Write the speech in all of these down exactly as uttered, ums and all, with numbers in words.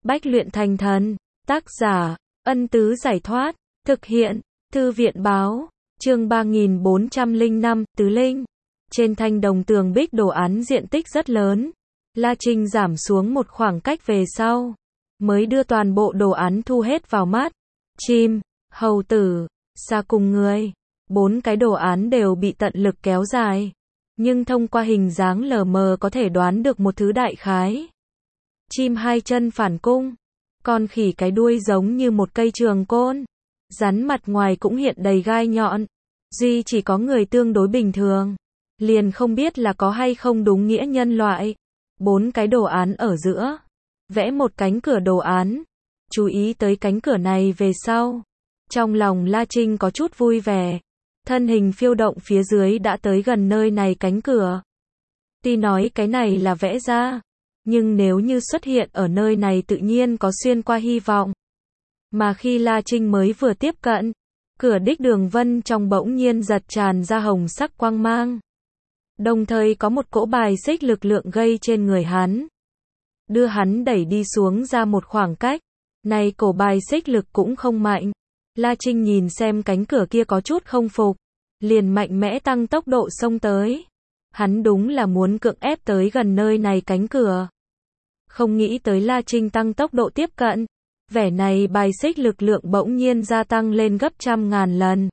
Bách luyện thành thần. Tác giả, Ân Tứ Giải Thoát. Thực hiện, Thư viện Báo. Chương ba nghìn bốn trăm lẻ năm, Tứ Linh. Trên thanh đồng tường bích đồ án diện tích rất lớn. La Trinh giảm xuống một khoảng cách về sau, mới đưa toàn bộ đồ án thu hết vào mắt. Chim, hầu tử, xa cùng người. Bốn cái đồ án đều bị tận lực kéo dài, nhưng thông qua hình dáng lờ mờ có thể đoán được một thứ đại khái. Chim hai chân phản cung, con khỉ cái đuôi giống như một cây trường côn, rắn mặt ngoài cũng hiện đầy gai nhọn. Duy chỉ có người tương đối bình thường, liền không biết là có hay không đúng nghĩa nhân loại. Bốn cái đồ án ở giữa, vẽ một cánh cửa đồ án. Chú ý tới cánh cửa này về sau, trong lòng La Trinh có chút vui vẻ. Thân hình phiêu động phía dưới đã tới gần nơi này cánh cửa. Tuy nói cái này là vẽ ra, nhưng nếu như xuất hiện ở nơi này tự nhiên có xuyên qua hy vọng. Mà khi La Trinh mới vừa tiếp cận, cửa đích đường vân trong bỗng nhiên giật tràn ra hồng sắc quang mang. Đồng thời có một cỗ bài xích lực lượng gây trên người hắn, đưa hắn đẩy đi xuống ra một khoảng cách. Này cổ bài xích lực cũng không mạnh. La Trinh nhìn xem cánh cửa kia có chút không phục, liền mạnh mẽ tăng tốc độ xông tới. Hắn đúng là muốn cưỡng ép tới gần nơi này cánh cửa. Không nghĩ tới La Trinh tăng tốc độ tiếp cận, vẻ này bài xích lực lượng bỗng nhiên gia tăng lên gấp trăm ngàn lần.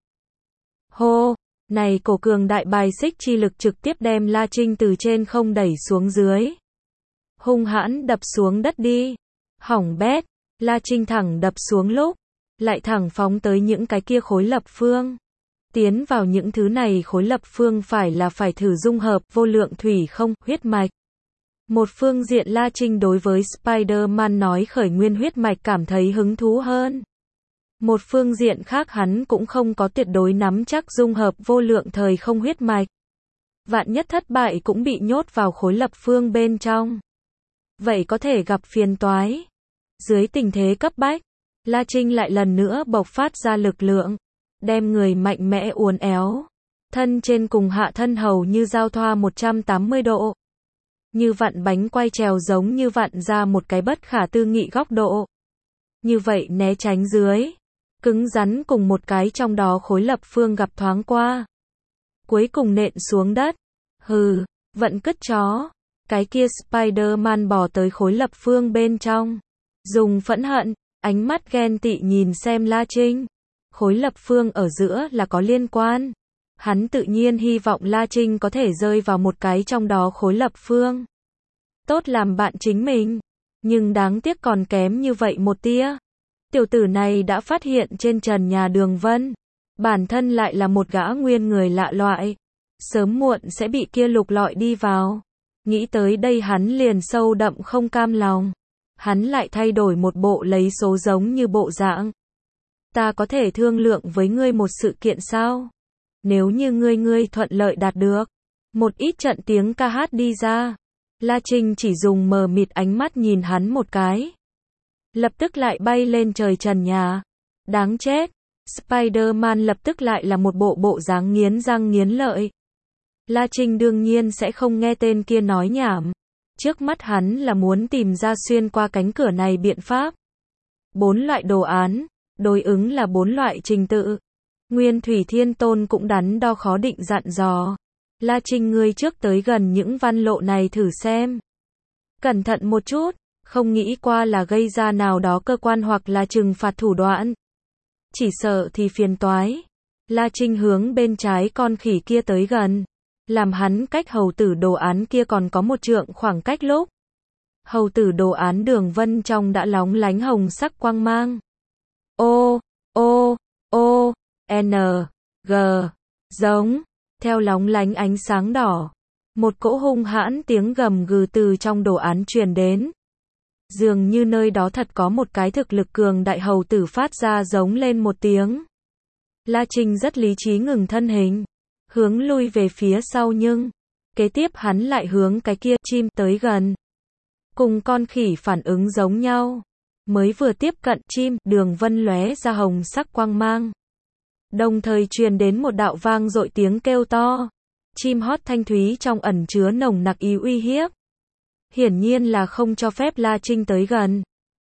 Hô, này cổ cường đại bài xích chi lực trực tiếp đem La Trinh từ trên không đẩy xuống dưới. Hung hãn đập xuống đất đi. Hỏng bét, La Trinh thẳng đập xuống lúc, lại thẳng phóng tới những cái kia khối lập phương. Tiến vào những thứ này khối lập phương phải là phải thử dung hợp vô lượng thủy không, huyết mạch. Một phương diện La Trinh đối với Spider-Man nói khởi nguyên huyết mạch cảm thấy hứng thú hơn. Một phương diện khác hắn cũng không có tuyệt đối nắm chắc dung hợp vô lượng thời không huyết mạch. Vạn nhất thất bại cũng bị nhốt vào khối lập phương bên trong. Vậy có thể gặp phiền toái. Dưới tình thế cấp bách, La Trinh lại lần nữa bộc phát ra lực lượng, đem người mạnh mẽ uốn éo. Thân trên cùng hạ thân hầu như giao thoa một trăm tám mươi độ. Như vặn bánh quay trèo giống như vặn ra một cái bất khả tư nghị góc độ. Như vậy né tránh dưới, cứng rắn cùng một cái trong đó khối lập phương gặp thoáng qua. Cuối cùng nện xuống đất. Hừ, vận cứt chó. Cái kia Spider-Man bò tới khối lập phương bên trong, dùng phẫn hận, ánh mắt ghen tị nhìn xem La Trinh. Khối lập phương ở giữa là có liên quan. Hắn tự nhiên hy vọng La Trinh có thể rơi vào một cái trong đó khối lập phương. Tốt làm bạn chính mình. Nhưng đáng tiếc còn kém như vậy một tia. Tiểu tử này đã phát hiện trên trần nhà đường vân. Bản thân lại là một gã nguyên người lạ loại. Sớm muộn sẽ bị kia lục lọi đi vào. Nghĩ tới đây hắn liền sâu đậm không cam lòng. Hắn lại thay đổi một bộ lấy số giống như bộ dạng. Ta có thể thương lượng với ngươi một sự kiện sao? Nếu như ngươi ngươi thuận lợi đạt được một ít trận tiếng ca hát đi ra. La Trinh chỉ dùng mờ mịt ánh mắt nhìn hắn một cái. Lập tức lại bay lên trời trần nhà. Đáng chết. Spider-Man lập tức lại là một bộ bộ dáng nghiến răng nghiến lợi. La Trinh đương nhiên sẽ không nghe tên kia nói nhảm. Trước mắt hắn là muốn tìm ra xuyên qua cánh cửa này biện pháp. Bốn loại đồ án, đối ứng là bốn loại trình tự. Nguyên Thủy Thiên Tôn cũng đắn đo khó định dặn dò. La Trinh ngươi trước tới gần những văn lộ này thử xem. Cẩn thận một chút, không nghĩ qua là gây ra nào đó cơ quan hoặc là trừng phạt thủ đoạn. Chỉ sợ thì phiền toái. La Trinh hướng bên trái con khỉ kia tới gần. Làm hắn cách hầu tử đồ án kia còn có một trượng khoảng cách lúc. Hầu tử đồ án đường vân trong đã lóng lánh hồng sắc quang mang. O, O, O, N, G, giống. Theo lóng lánh ánh sáng đỏ, một cỗ hung hãn tiếng gầm gừ từ trong đồ án truyền đến. Dường như nơi đó thật có một cái thực lực cường đại hầu tử phát ra giống lên một tiếng. La Trinh rất lý trí ngừng thân hình, hướng lui về phía sau nhưng, kế tiếp hắn lại hướng cái kia chim tới gần. Cùng con khỉ phản ứng giống nhau. Mới vừa tiếp cận chim, đường vân lóe ra hồng sắc quang mang. Đồng thời truyền đến một đạo vang dội tiếng kêu to. Chim hót thanh thúy trong ẩn chứa nồng nặc ý uy hiếp. Hiển nhiên là không cho phép La Trinh tới gần.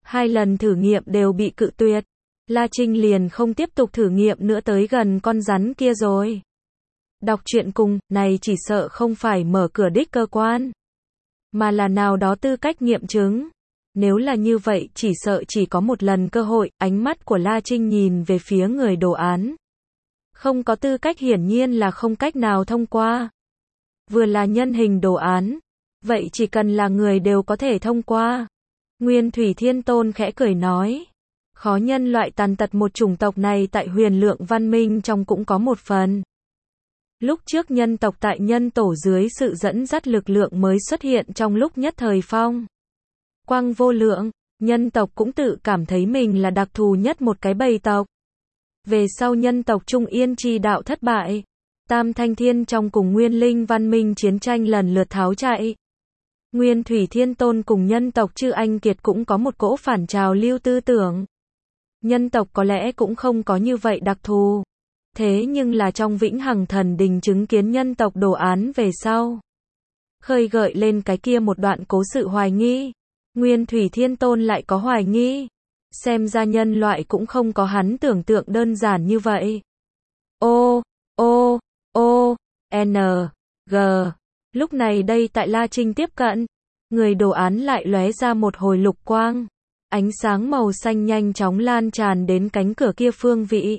Hai lần thử nghiệm đều bị cự tuyệt. La Trinh liền không tiếp tục thử nghiệm nữa tới gần con rắn kia rồi. Đọc truyện cùng, này chỉ sợ không phải mở cửa đích cơ quan, mà là nào đó tư cách nghiệm chứng. Nếu là như vậy chỉ sợ chỉ có một lần cơ hội, ánh mắt của La Trinh nhìn về phía người đồ án. Không có tư cách hiển nhiên là không cách nào thông qua. Vừa là nhân hình đồ án, vậy chỉ cần là người đều có thể thông qua. Nguyên Thủy Thiên Tôn khẽ cười nói. Khó nhân loại tàn tật một chủng tộc này tại huyền lượng văn minh trong cũng có một phần. Lúc trước nhân tộc tại nhân tổ dưới sự dẫn dắt lực lượng mới xuất hiện trong lúc nhất thời phong quang vô lượng, nhân tộc cũng tự cảm thấy mình là đặc thù nhất một cái bầy tộc. Về sau nhân tộc Trung Yên chi đạo thất bại, Tam Thanh Thiên trong cùng Nguyên Linh văn minh chiến tranh lần lượt tháo chạy. Nguyên Thủy Thiên Tôn cùng nhân tộc Chư Anh Kiệt cũng có một cỗ phản trào lưu tư tưởng. Nhân tộc có lẽ cũng không có như vậy đặc thù. Thế nhưng là trong Vĩnh Hằng Thần Đình chứng kiến nhân tộc đồ án về sau, khơi gợi lên cái kia một đoạn cố sự hoài nghi. Nguyên Thủy Thiên Tôn lại có hoài nghi. Xem ra nhân loại cũng không có hắn tưởng tượng đơn giản như vậy. O, O, O, N, G. Lúc này đây tại La Trinh tiếp cận, người đồ án lại lóe ra một hồi lục quang. Ánh sáng màu xanh nhanh chóng lan tràn đến cánh cửa kia phương vị.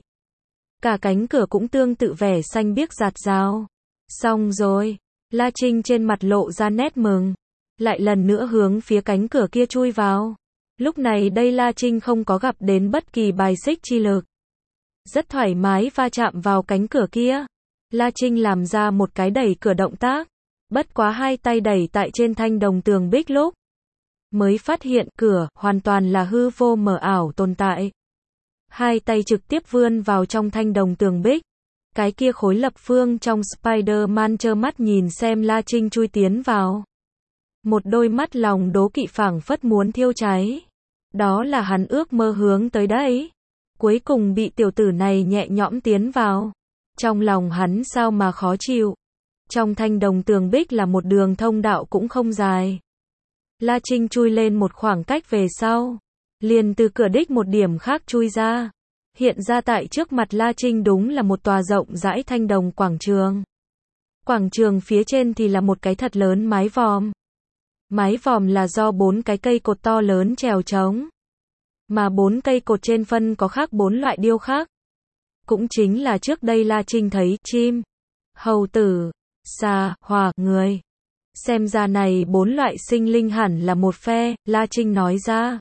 Cả cánh cửa cũng tương tự vẻ xanh biếc rạt rào. Xong rồi, La Trinh trên mặt lộ ra nét mừng. Lại lần nữa hướng phía cánh cửa kia chui vào. Lúc này đây La Trinh không có gặp đến bất kỳ bài xích chi lực. Rất thoải mái va chạm vào cánh cửa kia. La Trinh làm ra một cái đẩy cửa động tác. Bất quá hai tay đẩy tại trên thanh đồng tường bích lúc mới phát hiện cửa hoàn toàn là hư vô mờ ảo tồn tại. Hai tay trực tiếp vươn vào trong thanh đồng tường bích. Cái kia khối lập phương trong Spider-Man trơ mắt nhìn xem La Trinh chui tiến vào. Một đôi mắt lòng đố kỵ phảng phất muốn thiêu cháy. Đó là hắn ước mơ hướng tới đấy. Cuối cùng bị tiểu tử này nhẹ nhõm tiến vào. Trong lòng hắn sao mà khó chịu. Trong thanh đồng tường bích là một đường thông đạo cũng không dài. La Trinh chui lên một khoảng cách về sau. Liền từ cửa đích một điểm khác chui ra. Hiện ra tại trước mặt La Trinh đúng là một tòa rộng rãi thanh đồng quảng trường. Quảng trường phía trên thì là một cái thật lớn mái vòm. Mái vòm là do bốn cái cây cột to lớn trèo trống. Mà bốn cây cột trên phân có khác bốn loại điêu khắc. Cũng chính là trước đây La Trinh thấy chim, hầu tử, xà, hỏa, người. Xem ra này bốn loại sinh linh hẳn là một phe, La Trinh nói ra.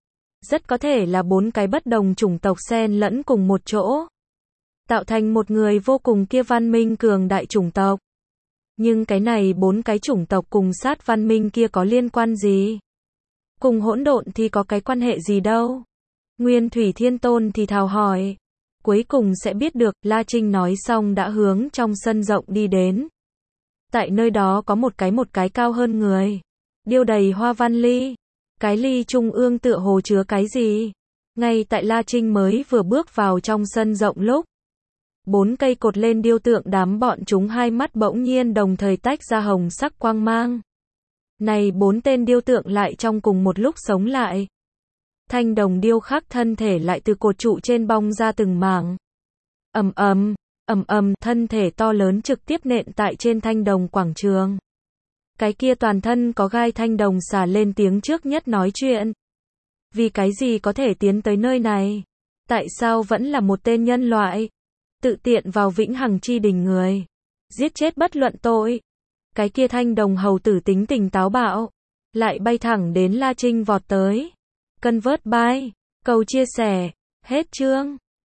Rất có thể là bốn cái bất đồng chủng tộc xen lẫn cùng một chỗ. Tạo thành một người vô cùng kia văn minh cường đại chủng tộc. Nhưng cái này bốn cái chủng tộc cùng sát văn minh kia có liên quan gì? Cùng hỗn độn thì có cái quan hệ gì đâu? Nguyên Thủy Thiên Tôn thì thào hỏi. Cuối cùng sẽ biết được, La Trinh nói xong đã hướng trong sân rộng đi đến. Tại nơi đó có một cái một cái cao hơn người. Điêu đầy hoa văn ly. Cái ly trung ương tựa hồ chứa cái gì? Ngay tại La Trinh mới vừa bước vào trong sân rộng lúc. Bốn cây cột lên điêu tượng đám bọn chúng hai mắt bỗng nhiên đồng thời tách ra hồng sắc quang mang. Này bốn tên điêu tượng lại trong cùng một lúc sống lại. Thanh đồng điêu khắc thân thể lại từ cột trụ trên bong ra từng mảng. Ầm ầm, ầm ầm, thân thể to lớn trực tiếp nện tại trên thanh đồng quảng trường. Cái kia toàn thân có gai thanh đồng xả lên tiếng trước nhất nói chuyện. Vì cái gì có thể tiến tới nơi này? Tại sao vẫn là một tên nhân loại? Tự tiện vào Vĩnh Hằng chi đình người. Giết chết bất luận tội. Cái kia thanh đồng hầu tử tính tình táo bạo. Lại bay thẳng đến La Trinh vọt tới. Convert by. Cầu chia sẻ. Hết chương.